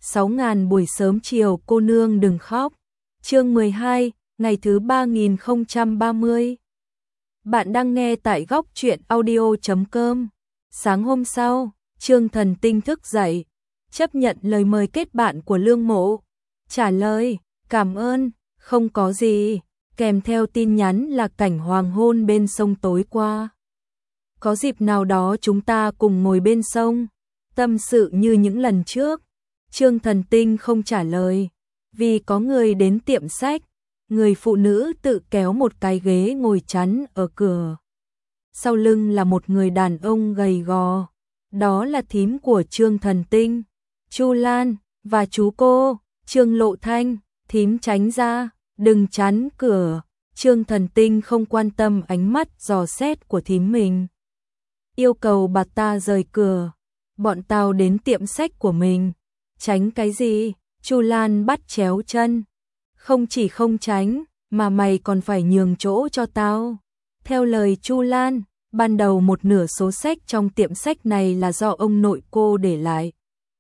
6.000 buổi sớm chiều cô nương đừng khóc. Chương 12, ngày thứ 3030. Bạn đang nghe tại góc truyện audio.com. Sáng hôm sau, Trương Thần Tinh thức dậy, chấp nhận lời mời kết bạn của Lương Mộ. Trả lời, cảm ơn, không có gì, kèm theo tin nhắn là cảnh hoàng hôn bên sông tối qua. Có dịp nào đó chúng ta cùng ngồi bên sông, tâm sự như những lần trước. Trương Thần Tinh không trả lời, vì có người đến tiệm sách, người phụ nữ tự kéo một cái ghế ngồi chắn ở cửa. Sau lưng là một người đàn ông gầy gò, đó là thím của Trương Thần Tinh, Chu Lan, và chú cô, Trương Lộ Thanh. Thím tránh ra, đừng chắn cửa. Trương Thần Tinh không quan tâm ánh mắt dò xét của thím mình, yêu cầu bà ta rời cửa. Bọn tao đến tiệm sách của mình, tránh cái gì? Chu Lan bắt chéo chân. Không chỉ không tránh, mà mày còn phải nhường chỗ cho tao. Theo lời Chu Lan, ban đầu một nửa số sách trong tiệm sách này là do ông nội cô để lại.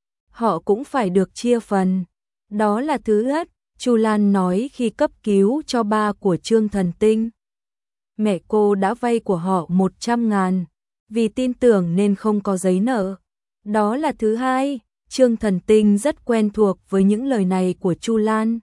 Họ cũng phải được chia phần. Đó là thứ ất, Chu Lan nói khi cấp cứu cho ba của Trương Thần Tinh. Mẹ cô đã vay của họ 100.000, vì tin tưởng nên không có giấy nợ. Đó là thứ hai, Trương Thần Tinh rất quen thuộc với những lời này của Chu Lan.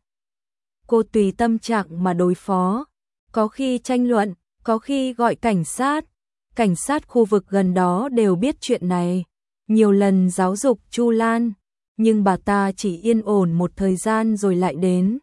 Cô tùy tâm trạng mà đối phó, có khi tranh luận, có khi gọi cảnh sát. Cảnh sát khu vực gần đó đều biết chuyện này, nhiều lần giáo dục Chu Lan, nhưng bà ta chỉ yên ổn một thời gian rồi lại đến.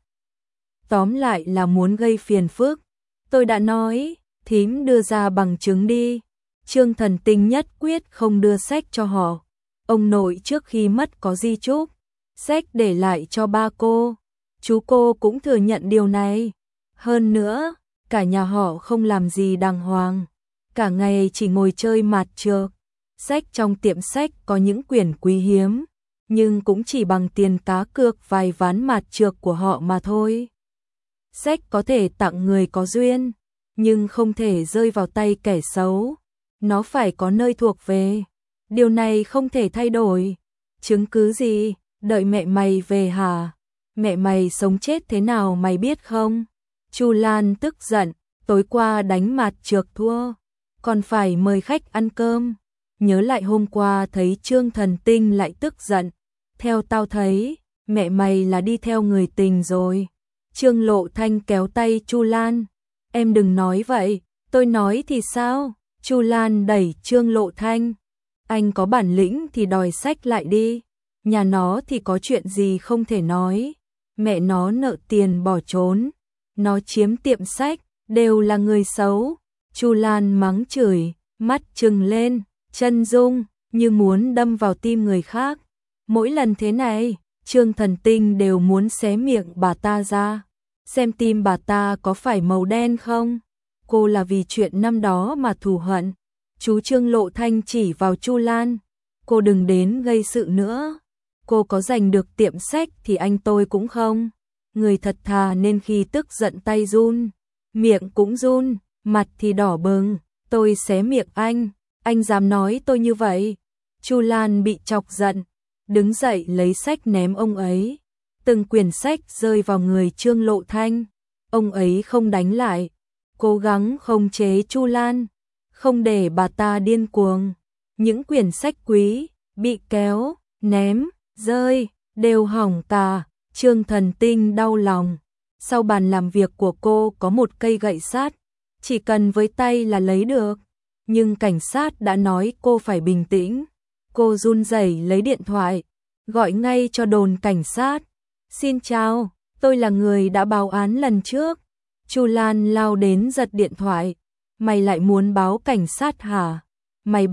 Tóm lại là muốn gây phiền phức. Tôi đã nói, thím đưa ra bằng chứng đi. Trương Thần Tinh nhất quyết không đưa sách cho họ. Ông nội trước khi mất có di chúc, sách để lại cho ba cô. Chú cô cũng thừa nhận điều này. Hơn nữa, cả nhà họ không làm gì đàng hoàng, cả ngày chỉ ngồi chơi mạt trược. Sách trong tiệm sách có những quyển quý hiếm, nhưng cũng chỉ bằng tiền cá cược vài ván mạt trược của họ mà thôi. Sách có thể tặng người có duyên, nhưng không thể rơi vào tay kẻ xấu. Nó phải có nơi thuộc về. Điều này không thể thay đổi. Chứng cứ gì? Đợi mẹ mày về hả? Mẹ mày sống chết thế nào mày biết không? Chu Lan tức giận, tối qua đánh mạt trược thua, còn phải mời khách ăn cơm. Nhớ lại hôm qua thấy Trương Thần Tinh lại tức giận. Theo tao thấy, mẹ mày là đi theo người tình rồi. Trương Lộ Thanh kéo tay Chu Lan. Em đừng nói vậy, tôi nói thì sao? Chu Lan đẩy Trương Lộ Thanh. Anh có bản lĩnh thì đòi sách lại đi. Nhà nó thì có chuyện gì không thể nói. Mẹ nó nợ tiền bỏ trốn, nó chiếm tiệm sách, đều là người xấu. Chu Lan mắng chửi, mắt trừng lên, chân rung như muốn đâm vào tim người khác. Mỗi lần thế này, Trương Thần Tinh đều muốn xé miệng bà ta ra, xem tim bà ta có phải màu đen không. Cô là vì chuyện năm đó mà thù hận. Chú Trương Lộ Thanh chỉ vào Chu Lan. Cô đừng đến gây sự nữa. Cô có giành được tiệm sách thì anh tôi cũng không. Người thật thà nên khi tức giận tay run, miệng cũng run, mặt thì đỏ bừng. Tôi xé miệng anh dám nói tôi như vậy? Chu Lan bị chọc giận, đứng dậy lấy sách ném ông ấy. Từng quyển sách rơi vào người Trương Lộ Thanh. Ông ấy không đánh lại, cố gắng khống chế Chu Lan, không để bà ta điên cuồng. Những quyển sách quý bị kéo, ném, rơi, đều hỏng cả. Trương Thần Tinh đau lòng. Sau bàn làm việc của cô có một cây gậy sắt, chỉ cần với tay là lấy được. Nhưng cảnh sát đã nói cô phải bình tĩnh. Cô run rẩy lấy điện thoại, gọi ngay cho đồn cảnh sát. Xin chào, tôi là người đã báo án lần trước. Chu Lan lao đến giật điện thoại. Mày lại muốn báo cảnh sát hả? Mày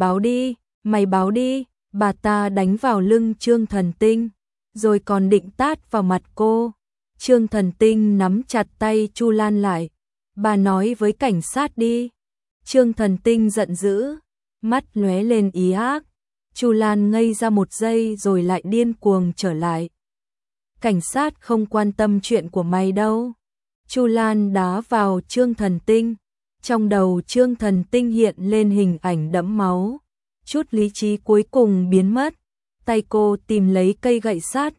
báo đi. Bà ta đánh vào lưng Trương Thần Tinh, rồi còn định tát vào mặt cô. Trương Thần Tinh nắm chặt tay Chu Lan lại. Bà nói với cảnh sát đi. Trương Thần Tinh giận dữ, mắt lóe lên ý ác. Chu Lan ngây ra một giây rồi lại điên cuồng trở lại. Cảnh sát không quan tâm chuyện của mày đâu. Chu Lan đá vào Trương Thần Tinh. Trong đầu Trương Thần Tinh hiện lên hình ảnh đẫm máu. Chút lý trí cuối cùng biến mất. Tay cô tìm lấy cây gậy sắt,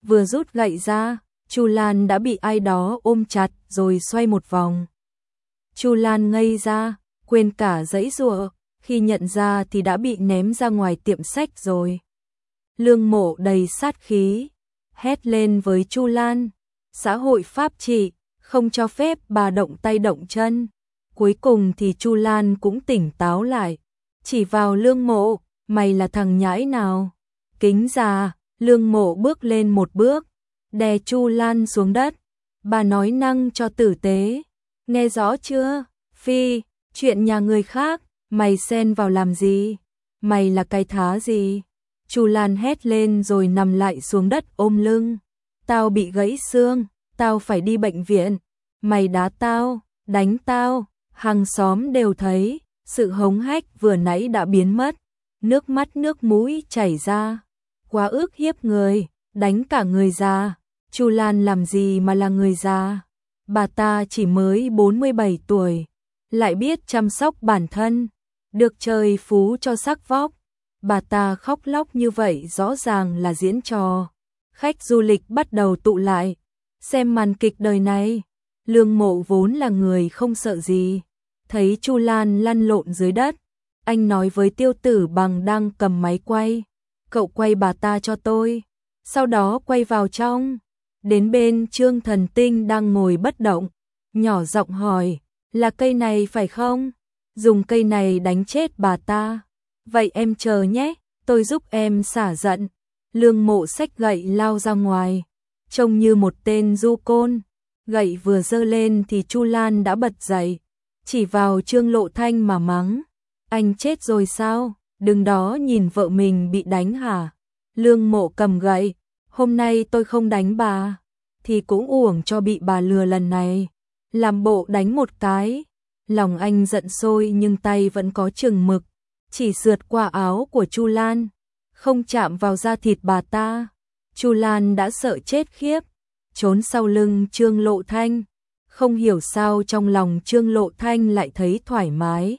vừa rút gậy ra, Chu Lan đã bị ai đó ôm chặt rồi xoay một vòng. Chu Lan ngây ra, quên cả giãy giụa, khi nhận ra thì đã bị ném ra ngoài tiệm sách rồi. Lương Mộ đầy sát khí, hét lên với Chu Lan, xã hội pháp trị, không cho phép bà động tay động chân. Cuối cùng thì Chu Lan cũng tỉnh táo lại, chỉ vào Lương Mộ, mày là thằng nhãi nào? Kính già, Lương Mộ bước lên một bước, đè Chu Lan xuống đất. Bà nói năng cho tử tế, nghe rõ chưa? Phi, chuyện nhà người khác, mày xen vào làm gì? Mày là cái thá gì? Chu Lan hét lên rồi nằm lại xuống đất ôm lưng. Tao bị gãy xương, tao phải đi bệnh viện. Mày đá tao, đánh tao, hàng xóm đều thấy. Sự hống hách vừa nãy đã biến mất, nước mắt nước mũi chảy ra. Quá ức hiếp người, đánh cả người già. Chu Lan làm gì mà là người già? Bà ta chỉ mới 47 tuổi, lại biết chăm sóc bản thân, được trời phú cho sắc vóc. Bà ta khóc lóc như vậy rõ ràng là diễn trò. Khách du lịch bắt đầu tụ lại, xem màn kịch đời này. Lương Mộ vốn là người không sợ gì, thấy Chu Lan lăn lộn dưới đất, anh nói với Tiêu Tử Bằng đang cầm máy quay, cậu quay bà ta cho tôi. Sau đó quay vào trong, đến bên Trương Thần Tinh đang ngồi bất động, nhỏ giọng hỏi, là cây này phải không? Dùng cây này đánh chết bà ta. Vậy em chờ nhé, tôi giúp em xả giận. Lương Mộ xách gậy lao ra ngoài, trông như một tên du côn. Gậy vừa giơ lên thì Chu Lan đã bật dậy, chỉ vào Trương Lộ Thanh mà mắng. Anh chết rồi sao? Đừng đó nhìn vợ mình bị đánh hả? Lương Mộ cầm gậy, hôm nay tôi không đánh bà, thì cũng uổng cho bị bà lừa lần này. Làm bộ đánh một cái, lòng anh giận sôi nhưng tay vẫn có chừng mực, chỉ sượt qua áo của Chu Lan, không chạm vào da thịt bà ta. Chu Lan đã sợ chết khiếp, trốn sau lưng Trương Lộ Thanh. Không hiểu sao trong lòng Trương Lộ Thanh lại thấy thoải mái.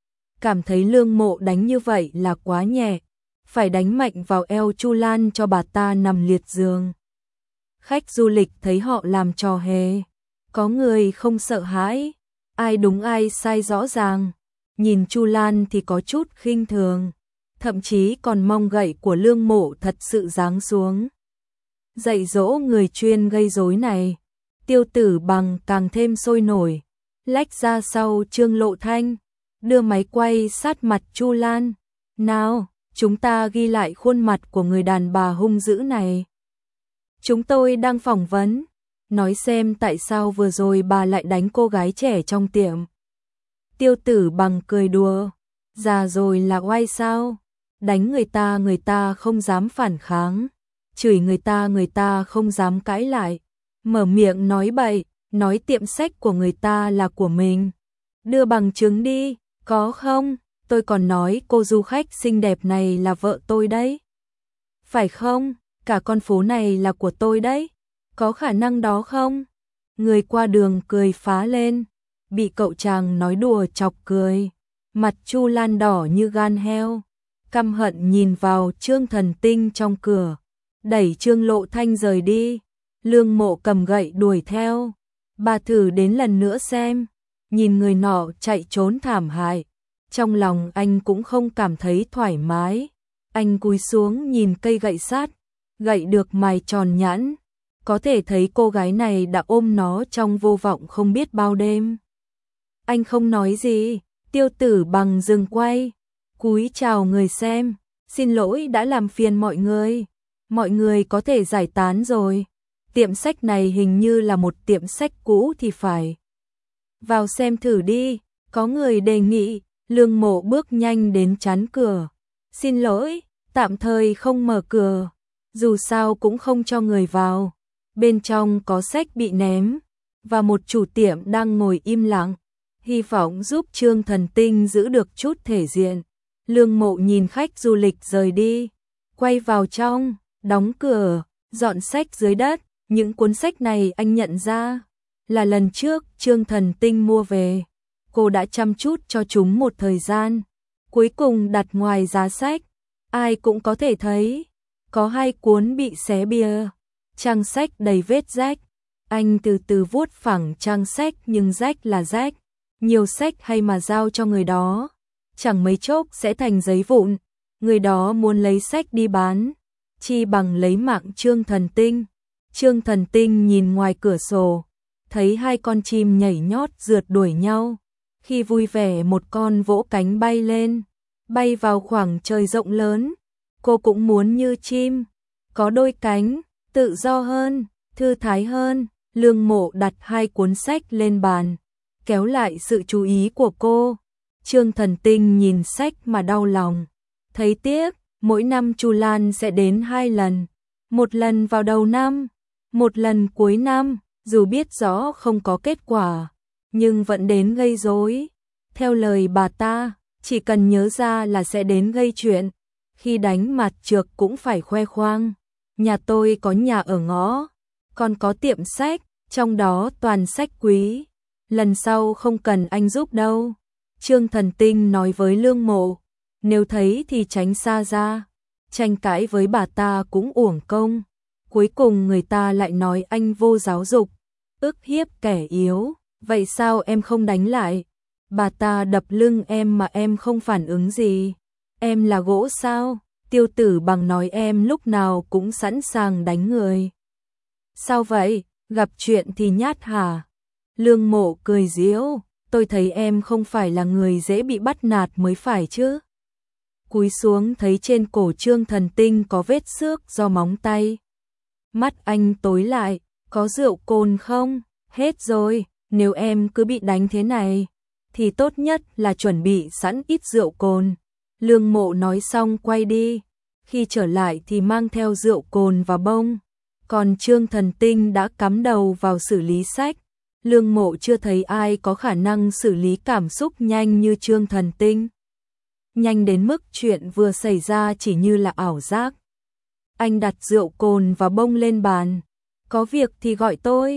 Cảm thấy Lương Mộ đánh như vậy là quá nhẹ, phải đánh mạnh vào eo Chu Lan cho bà ta nằm liệt giường. Khách du lịch thấy họ làm trò hề, có người không sợ hãi, ai đúng ai sai rõ ràng. Nhìn Chu Lan thì có chút khinh thường, thậm chí còn mong gậy của Lương Mộ thật sự giáng xuống. Dạy dỗ người chuyên gây rối này, Tiêu Tử Bằng càng thêm sôi nổi, lách ra sau Trương Lộ Thanh, đưa máy quay sát mặt Chu Lan. Nào, chúng ta ghi lại khuôn mặt của người đàn bà hung dữ này. Chúng tôi đang phỏng vấn, nói xem tại sao vừa rồi bà lại đánh cô gái trẻ trong tiệm. Tiêu Tử Bằng cười đùa, già rồi là oai sao? Đánh người ta không dám phản kháng, chửi người ta không dám cãi lại, mở miệng nói bậy, nói tiệm sách của người ta là của mình. Đưa bằng chứng đi, có không? Tôi còn nói cô du khách xinh đẹp này là vợ tôi đấy. Phải không? Cả con phố này là của tôi đấy. Có khả năng đó không? Người qua đường cười phá lên, bị cậu chàng nói đùa chọc cười. Mặt Chu Lan đỏ như gan heo, căm hận nhìn vào Trương Thần Tinh trong cửa, đẩy Trương Lộ Thanh rời đi. Lương Mộ cầm gậy đuổi theo. Bà thử đến lần nữa xem. Nhìn người nọ chạy trốn thảm hại, trong lòng anh cũng không cảm thấy thoải mái. Anh cúi xuống nhìn cây gậy sắt, gậy được mài tròn nhẵn, có thể thấy cô gái này đã ôm nó trong vô vọng không biết bao đêm. Anh không nói gì, Tiêu Tử Bằng dừng quay, cúi chào người xem, xin lỗi đã làm phiền mọi người có thể giải tán rồi. Tiệm sách này hình như là một tiệm sách cũ thì phải. Vào xem thử đi, có người đề nghị. Lương Mộ bước nhanh đến chắn cửa. Xin lỗi, tạm thời không mở cửa, dù sao cũng không cho người vào. Bên trong có sách bị ném, và một chủ tiệm đang ngồi im lặng, hy vọng giúp Trương Thần Tinh giữ được chút thể diện. Lương Mộ nhìn khách du lịch rời đi, quay vào trong, đóng cửa, dọn sách dưới đất. Những cuốn sách này anh nhận ra là lần trước Trương Thần Tinh mua về. Cô đã chăm chút cho chúng một thời gian, cuối cùng đặt ngoài giá sách, ai cũng có thể thấy. Có 2 cuốn bị xé bìa, Trang sách đầy vết rách. Anh từ từ vuốt phẳng trang sách nhưng rách là rách. Nhiều sách hay mà giao cho người đó, chẳng mấy chốc sẽ thành giấy vụn. Người đó muốn lấy sách đi bán, chi bằng lấy mạng Trương Thần Tinh. Trương Thần Tinh nhìn ngoài cửa sổ, thấy hai con chim nhảy nhót rượt đuổi nhau. Khi vui vẻ một con vỗ cánh bay lên, bay vào khoảng trời rộng lớn. Cô cũng muốn như chim, có đôi cánh, tự do hơn, thư thái hơn. Lương Mộ đặt hai cuốn sách lên bàn, kéo lại sự chú ý của cô. Trương Thần Tinh nhìn sách mà đau lòng, thấy tiếc. Mỗi năm Chu Lan sẽ đến 2 lần, một lần vào đầu năm, một lần cuối năm. Dù biết rõ không có kết quả, nhưng vẫn đến gây rối. Theo lời bà ta, chỉ cần nhớ ra là sẽ đến gây chuyện. Khi đánh mặt trược cũng phải khoe khoang. Nhà tôi có nhà ở ngõ, còn có tiệm sách, trong đó toàn sách quý. Lần sau không cần anh giúp đâu. Trương Thần Tinh nói với Lương Mộ, nếu thấy thì tránh xa ra. Tranh cãi với bà ta cũng uổng công. Cuối cùng người ta lại nói anh vô giáo dục, ức hiếp kẻ yếu. Vậy sao em không đánh lại? Bà ta đập lưng em mà em không phản ứng gì. Em là gỗ sao? Tiêu Tử Bằng nói em lúc nào cũng sẵn sàng đánh người. Sao vậy? Gặp chuyện thì nhát hả? Lương Mộ cười giễu, tôi thấy em không phải là người dễ bị bắt nạt mới phải chứ. Cúi xuống thấy trên cổ Trương Thần Tinh có vết xước do móng tay. Mắt anh tối lại, có rượu cồn không? Hết rồi, nếu em cứ bị đánh thế này, thì tốt nhất là chuẩn bị sẵn ít rượu cồn. Lương Mộ nói xong quay đi, khi trở lại thì mang theo rượu cồn và bông. Còn Trương Thần Tinh đã cắm đầu vào xử lý sách. Lương Mộ chưa thấy ai có khả năng xử lý cảm xúc nhanh như Trương Thần Tinh. Nhanh đến mức chuyện vừa xảy ra chỉ như là ảo giác. Anh đặt rượu cồn và bông lên bàn. Có việc thì gọi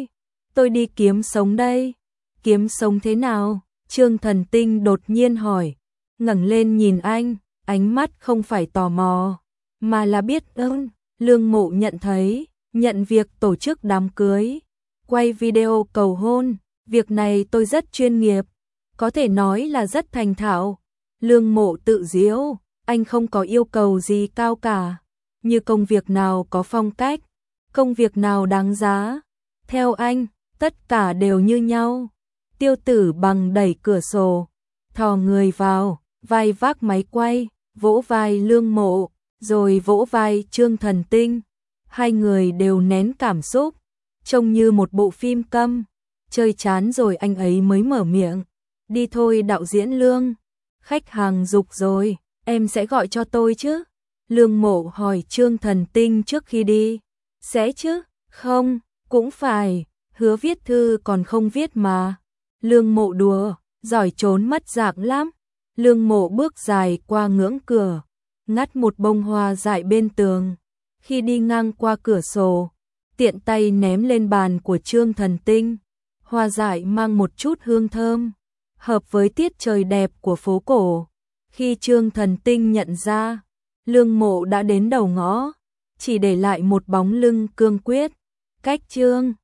tôi đi kiếm sống đây. Kiếm sống thế nào? Trương Thần Tinh đột nhiên hỏi. Ngẩng lên nhìn anh, ánh mắt không phải tò mò, mà là biết ơn. Lương Mộ nhận thấy, nhận việc tổ chức đám cưới, quay video cầu hôn, việc này tôi rất chuyên nghiệp, có thể nói là rất thành thạo. Lương Mộ tự giễu, anh không có yêu cầu gì cao cả, như công việc nào có phong cách, công việc nào đáng giá. Theo anh, tất cả đều như nhau. Tiêu Tử Bằng đẩy cửa sổ, thò người vào, vai vác máy quay, vỗ vai Lương Mộ, rồi vỗ vai Trương Thần Tinh. Hai người đều nén cảm xúc, trông như một bộ phim câm. Chơi chán rồi anh ấy mới mở miệng. Đi thôi đạo diễn Lương, khách hàng giục rồi, em sẽ gọi cho tôi chứ? Lương Mộ hỏi Trương Thần Tinh trước khi đi. Sẽ chứ? Không, cũng phải, hứa viết thư còn không viết mà. Lương Mộ đùa, giỏi trốn mất dạng lắm. Lương Mộ bước dài qua ngưỡng cửa, ngắt một bông hoa dại bên tường. Khi đi ngang qua cửa sổ, tiện tay ném lên bàn của Trương Thần Tinh. Hoa dại mang một chút hương thơm, hợp với tiết trời đẹp của phố cổ. Khi Trương Thần Tinh nhận ra, Lương Mộ đã đến đầu ngõ, chỉ để lại một bóng lưng cương quyết. Cách Trương